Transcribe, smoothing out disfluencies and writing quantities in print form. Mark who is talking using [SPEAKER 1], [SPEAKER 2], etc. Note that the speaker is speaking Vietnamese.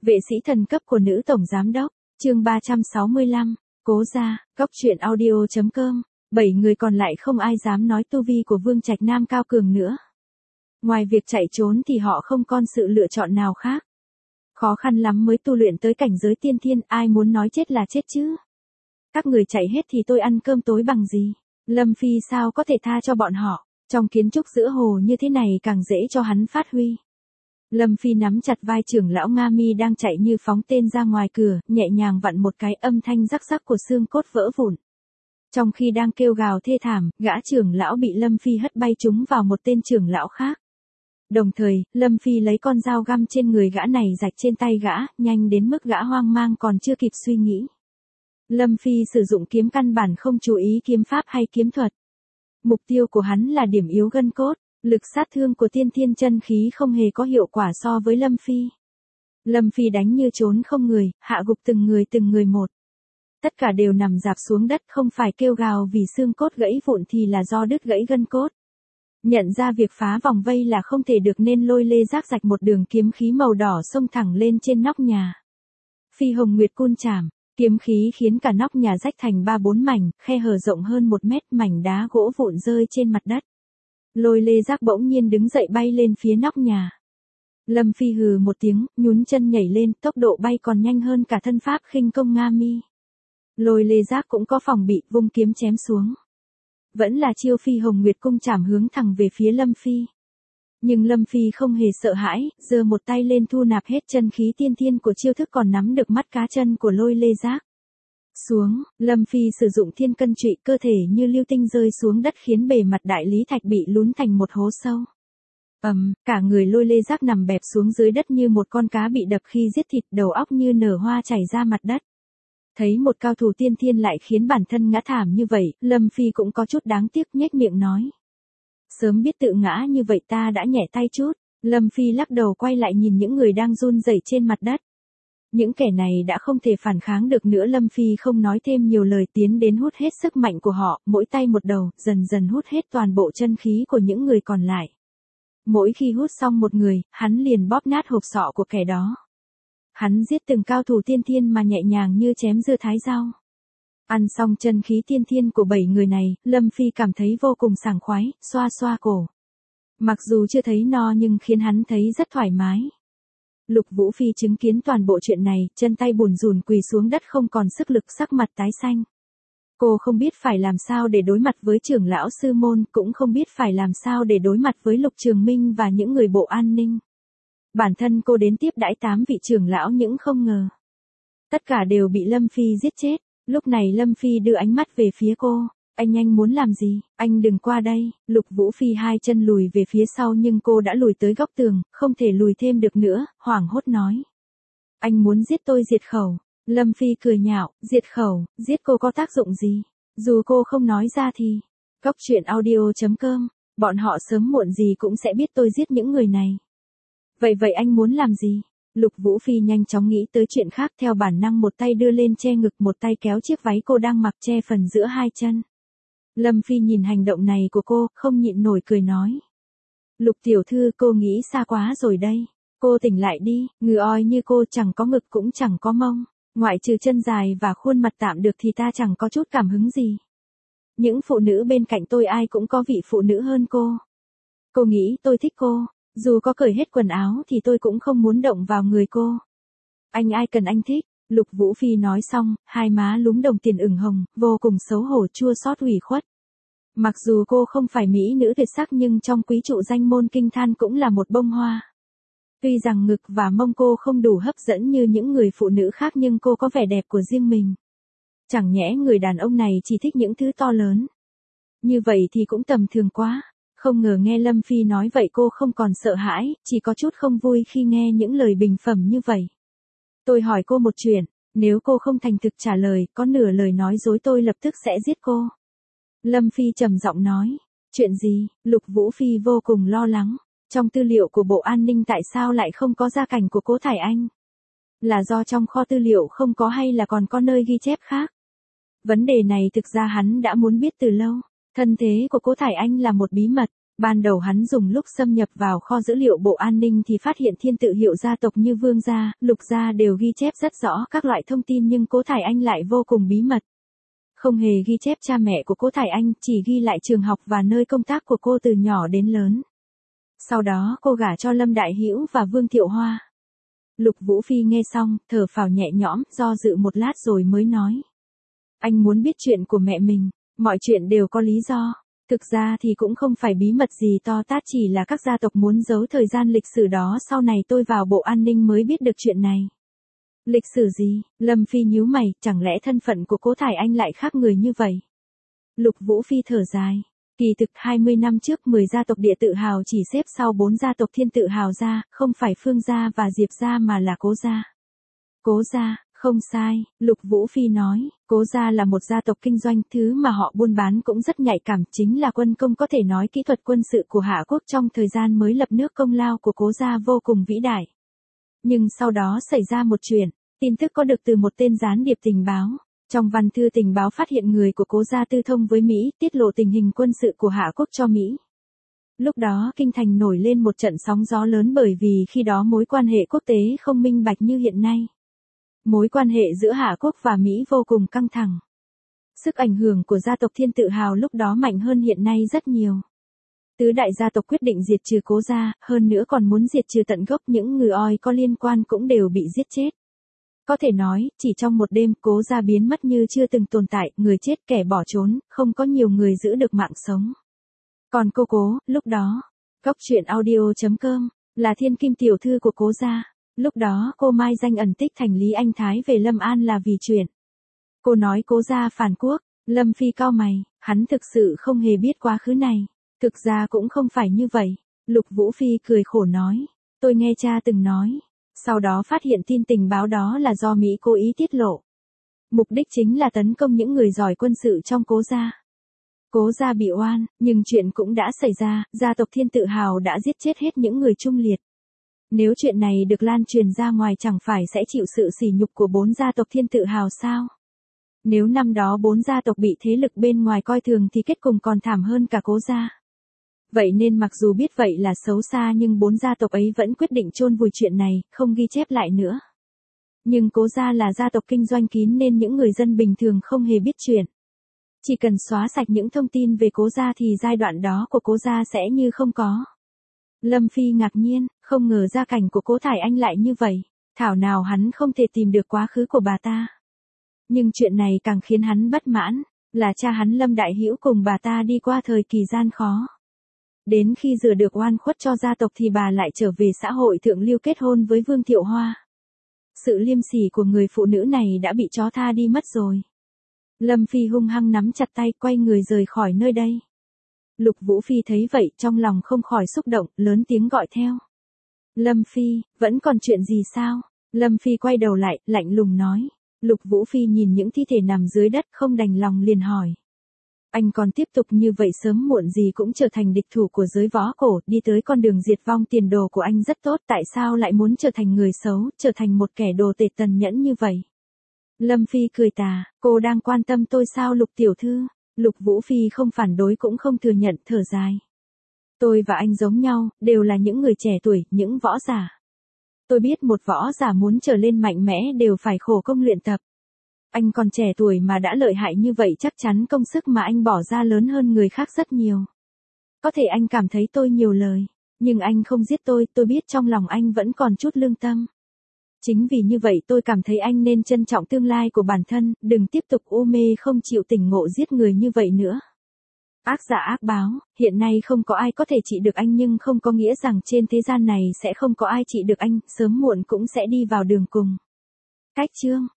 [SPEAKER 1] Vệ sĩ thần cấp của nữ tổng giám đốc, chương 365, Cố gia, Cóc truyện audio.com, 7 người còn lại không ai dám nói tu vi của Vương Trạch Nam cao cường nữa. Ngoài việc chạy trốn thì họ không còn sự lựa chọn nào khác. Khó khăn lắm mới tu luyện tới cảnh giới tiên thiên, ai muốn nói chết là chết chứ. Các người chạy hết thì tôi ăn cơm tối bằng gì? Lâm Phi sao có thể tha cho bọn họ, trong kiến trúc giữa hồ như thế này càng dễ cho hắn phát huy. Lâm Phi nắm chặt vai trưởng lão Nga Mi đang chạy như phóng tên ra ngoài cửa, nhẹ nhàng vặn một cái, âm thanh rắc rắc của xương cốt vỡ vụn. Trong khi đang kêu gào thê thảm, gã trưởng lão bị Lâm Phi hất bay trúng vào một tên trưởng lão khác. Đồng thời, Lâm Phi lấy con dao găm trên người gã này rạch trên tay gã, nhanh đến mức gã hoang mang còn chưa kịp suy nghĩ. Lâm Phi sử dụng kiếm căn bản không chú ý kiếm pháp hay kiếm thuật. Mục tiêu của hắn là điểm yếu gân cốt, lực sát thương của tiên thiên chân khí không hề có hiệu quả so với Lâm Phi. Lâm Phi đánh như trốn không người, hạ gục từng người một. Tất cả đều nằm rạp xuống đất, không phải kêu gào vì xương cốt gãy vụn thì là do đứt gãy gân cốt. Nhận ra việc phá vòng vây là không thể được nên Lôi Lê Giác rạch một đường kiếm khí màu đỏ xông thẳng lên trên nóc nhà. Phi Hồng Nguyệt cun chảm, kiếm khí khiến cả nóc nhà rách thành 3-4 mảnh, khe hở rộng hơn 1 mét, mảnh đá gỗ vụn rơi trên mặt đất. Lôi Lê Giác bỗng nhiên đứng dậy bay lên phía nóc nhà. Lâm Phi hừ một tiếng, nhún chân nhảy lên, tốc độ bay còn nhanh hơn cả thân pháp khinh công Nga Mi. Lôi Lê Giác cũng có phòng bị, vung kiếm chém xuống. Vẫn là chiêu Phi Hồng Nguyệt cung chảm hướng thẳng về phía Lâm Phi. Nhưng Lâm Phi không hề sợ hãi, giơ một tay lên thu nạp hết chân khí tiên thiên của chiêu thức, còn nắm được mắt cá chân của Lôi Lê Giác. Xuống, Lâm Phi sử dụng thiên cân trụy, cơ thể như lưu tinh rơi xuống đất khiến bề mặt đại lý thạch bị lún thành một hố sâu. Cả người Lôi Lê Giác nằm bẹp xuống dưới đất như một con cá bị đập khi giết thịt, đầu óc như nở hoa chảy ra mặt đất. Thấy một cao thủ tiên thiên lại khiến bản thân ngã thảm như vậy, Lâm Phi cũng có chút đáng tiếc, nhếch miệng nói. Sớm biết tự ngã như vậy ta đã nhẹ tay chút. Lâm Phi lắc đầu quay lại nhìn những người đang run rẩy trên mặt đất. Những kẻ này đã không thể phản kháng được nữa. Lâm Phi không nói thêm nhiều lời, tiến đến hút hết sức mạnh của họ, mỗi tay một đầu, dần dần hút hết toàn bộ chân khí của những người còn lại. Mỗi khi hút xong một người, hắn liền bóp nát hộp sọ của kẻ đó. Hắn giết từng cao thủ tiên thiên mà nhẹ nhàng như chém dưa thái rau. Ăn xong chân khí tiên thiên của 7 người này, Lâm Phi cảm thấy vô cùng sảng khoái, xoa xoa cổ. Mặc dù chưa thấy no nhưng khiến hắn thấy rất thoải mái. Lục Vũ Phi chứng kiến toàn bộ chuyện này, chân tay bùn rùn quỳ xuống đất không còn sức lực, sắc mặt tái xanh. Cô không biết phải làm sao để đối mặt với trưởng lão sư môn, cũng không biết phải làm sao để đối mặt với Lục Trường Minh và những người bộ an ninh. Bản thân cô đến tiếp đãi 8 vị trưởng lão nhưng không ngờ. Tất cả đều bị Lâm Phi giết chết. Lúc này Lâm Phi đưa ánh mắt về phía cô. Anh muốn làm gì? Anh đừng qua đây. Lục Vũ Phi 2 chân lùi về phía sau nhưng cô đã lùi tới góc tường, không thể lùi thêm được nữa, hoảng hốt nói. Anh muốn giết tôi diệt khẩu. Lâm Phi cười nhạo, diệt khẩu, giết cô có tác dụng gì? Dù cô không nói ra thì. Cóc truyện audio.com, bọn họ sớm muộn gì cũng sẽ biết tôi giết những người này. Vậy anh muốn làm gì? Lục Vũ Phi nhanh chóng nghĩ tới chuyện khác, theo bản năng một tay đưa lên che ngực, một tay kéo chiếc váy cô đang mặc che phần giữa 2 chân. Lâm Phi nhìn hành động này của cô, không nhịn nổi cười nói. Lục tiểu thư, cô nghĩ xa quá rồi đây. Cô tỉnh lại đi, ngừ oi như cô chẳng có ngực cũng chẳng có mông. Ngoại trừ chân dài và khuôn mặt tạm được thì ta chẳng có chút cảm hứng gì. Những phụ nữ bên cạnh tôi ai cũng có vị phụ nữ hơn cô. Cô nghĩ tôi thích cô. Dù có cởi hết quần áo thì tôi cũng không muốn động vào người cô. Anh ai cần anh thích. Lục Vũ Phi nói xong, hai má lúm đồng tiền ửng hồng, vô cùng xấu hổ, chua xót ủy khuất. Mặc dù cô không phải mỹ nữ tuyệt sắc nhưng trong quý trụ danh môn kinh than cũng là một bông hoa. Tuy rằng ngực và mông cô không đủ hấp dẫn như những người phụ nữ khác nhưng cô có vẻ đẹp của riêng mình. Chẳng nhẽ người đàn ông này chỉ thích những thứ to lớn. Như vậy thì cũng tầm thường quá. Không ngờ nghe Lâm Phi nói vậy cô không còn sợ hãi, chỉ có chút không vui khi nghe những lời bình phẩm như vậy. Tôi hỏi cô một chuyện, nếu cô không thành thực trả lời, có nửa lời nói dối tôi lập tức sẽ giết cô. Lâm Phi trầm giọng nói, chuyện gì? Lục Vũ Phi vô cùng lo lắng, trong tư liệu của Bộ An ninh tại sao lại không có gia cảnh của Cố Thải Anh? Là do trong kho tư liệu không có hay là còn có nơi ghi chép khác? Vấn đề này thực ra hắn đã muốn biết từ lâu. Thân thế của Cố Thải Anh là một bí mật. Ban đầu hắn dùng lúc xâm nhập vào kho dữ liệu Bộ An ninh thì phát hiện thiên tự hiệu gia tộc như Vương gia, Lục gia đều ghi chép rất rõ các loại thông tin nhưng Cố Thải Anh lại vô cùng bí mật. Không hề ghi chép cha mẹ của Cố Thải Anh, chỉ ghi lại trường học và nơi công tác của cô từ nhỏ đến lớn. Sau đó cô gả cho Lâm Đại Hữu và Vương Thiệu Hoa. Lục Vũ Phi nghe xong, thở phào nhẹ nhõm, do dự một lát rồi mới nói. Anh muốn biết chuyện của mẹ mình, mọi chuyện đều có lý do. Thực ra thì cũng không phải bí mật gì to tát, chỉ là các gia tộc muốn giấu thời gian lịch sử đó, sau này tôi vào Bộ An ninh mới biết được chuyện này. Lịch sử gì? Lâm Phi nhíu mày, chẳng lẽ thân phận của Cố Thải Anh lại khác người như vậy? Lục Vũ Phi thở dài. Kỳ thực 20 năm trước 10 gia tộc địa tự hào chỉ xếp sau 4 gia tộc thiên tự hào gia, không phải Phương gia và Diệp gia mà là Cố gia. Cố gia, không sai, Lục Vũ Phi nói, Cố gia là một gia tộc kinh doanh, thứ mà họ buôn bán cũng rất nhạy cảm, chính là quân công, có thể nói kỹ thuật quân sự của Hạ Quốc trong thời gian mới lập nước, công lao của Cố gia vô cùng vĩ đại. Nhưng sau đó xảy ra một chuyện, tin tức có được từ một tên gián điệp tình báo. Trong văn thư tình báo phát hiện người của Cố gia tư thông với Mỹ, tiết lộ tình hình quân sự của Hạ Quốc cho Mỹ. Lúc đó kinh thành nổi lên một trận sóng gió lớn bởi vì khi đó mối quan hệ quốc tế không minh bạch như hiện nay. Mối quan hệ giữa Hạ Quốc và Mỹ vô cùng căng thẳng. Sức ảnh hưởng của gia tộc thiên tự hào lúc đó mạnh hơn hiện nay rất nhiều. Tứ đại gia tộc quyết định diệt trừ Cố gia, hơn nữa còn muốn diệt trừ tận gốc, những người oi có liên quan cũng đều bị giết chết. Có thể nói, chỉ trong một đêm, Cố gia biến mất như chưa từng tồn tại, người chết kẻ bỏ trốn, không có nhiều người giữ được mạng sống. Còn cô Cố, lúc đó, Góc truyện audio.com, là thiên kim tiểu thư của Cố gia. Lúc đó cô mai danh ẩn tích thành Lý Anh Thái về Lâm An là vì chuyện. Cô nói Cố gia phản quốc, Lâm Phi cau mày, hắn thực sự không hề biết quá khứ này. Thực ra cũng không phải như vậy. Lục Vũ Phi cười khổ nói, tôi nghe cha từng nói. Sau đó phát hiện tin tình báo đó là do Mỹ cố ý tiết lộ. Mục đích chính là tấn công những người giỏi quân sự trong Cố gia. Cố gia bị oan, nhưng chuyện cũng đã xảy ra, gia tộc thiên tự hào đã giết chết hết những người trung liệt. Nếu chuyện này được lan truyền ra ngoài chẳng phải sẽ chịu sự sỉ nhục của 4 gia tộc thiên tự hào sao? Nếu năm đó 4 gia tộc bị thế lực bên ngoài coi thường thì kết cục còn thảm hơn cả Cố gia. Vậy nên mặc dù biết vậy là xấu xa nhưng 4 gia tộc ấy vẫn quyết định chôn vùi chuyện này, không ghi chép lại nữa. Nhưng Cố gia là gia tộc kinh doanh kín nên những người dân bình thường không hề biết chuyện. Chỉ cần xóa sạch những thông tin về Cố gia thì giai đoạn đó của Cố gia sẽ như không có. Lâm Phi ngạc nhiên, không ngờ gia cảnh của Cố Thải Anh lại như vậy. Thảo nào hắn không thể tìm được quá khứ của bà ta. Nhưng chuyện này càng khiến hắn bất mãn, là cha hắn Lâm Đại Hữu cùng bà ta đi qua thời kỳ gian khó. Đến khi rửa được oan khuất cho gia tộc thì bà lại trở về xã hội thượng lưu kết hôn với Vương Thiệu Hoa. Sự liêm sỉ của người phụ nữ này đã bị chó tha đi mất rồi. Lâm Phi hung hăng nắm chặt tay, quay người rời khỏi nơi đây. Lục Vũ Phi thấy vậy trong lòng không khỏi xúc động, lớn tiếng gọi theo. Lâm Phi, vẫn còn chuyện gì sao? Lâm Phi quay đầu lại, lạnh lùng nói. Lục Vũ Phi nhìn những thi thể nằm dưới đất không đành lòng liền hỏi. Anh còn tiếp tục như vậy sớm muộn gì cũng trở thành địch thủ của giới võ cổ, đi tới con đường diệt vong, tiền đồ của anh rất tốt, tại sao lại muốn trở thành người xấu, trở thành một kẻ đồ tể tàn nhẫn như vậy? Lâm Phi cười tà, cô đang quan tâm tôi sao Lục tiểu thư? Lục Vũ Phi không phản đối cũng không thừa nhận, thở dài. Tôi và anh giống nhau, đều là những người trẻ tuổi, những võ giả. Tôi biết một võ giả muốn trở lên mạnh mẽ đều phải khổ công luyện tập. Anh còn trẻ tuổi mà đã lợi hại như vậy, chắc chắn công sức mà anh bỏ ra lớn hơn người khác rất nhiều. Có thể anh cảm thấy tôi nhiều lời, nhưng anh không giết tôi biết trong lòng anh vẫn còn chút lương tâm. Chính vì như vậy tôi cảm thấy anh nên trân trọng tương lai của bản thân, đừng tiếp tục u mê không chịu tỉnh ngộ giết người như vậy nữa. Ác giả ác báo, hiện nay không có ai có thể trị được anh nhưng không có nghĩa rằng trên thế gian này sẽ không có ai trị được anh, sớm muộn cũng sẽ đi vào đường cùng. Cách chương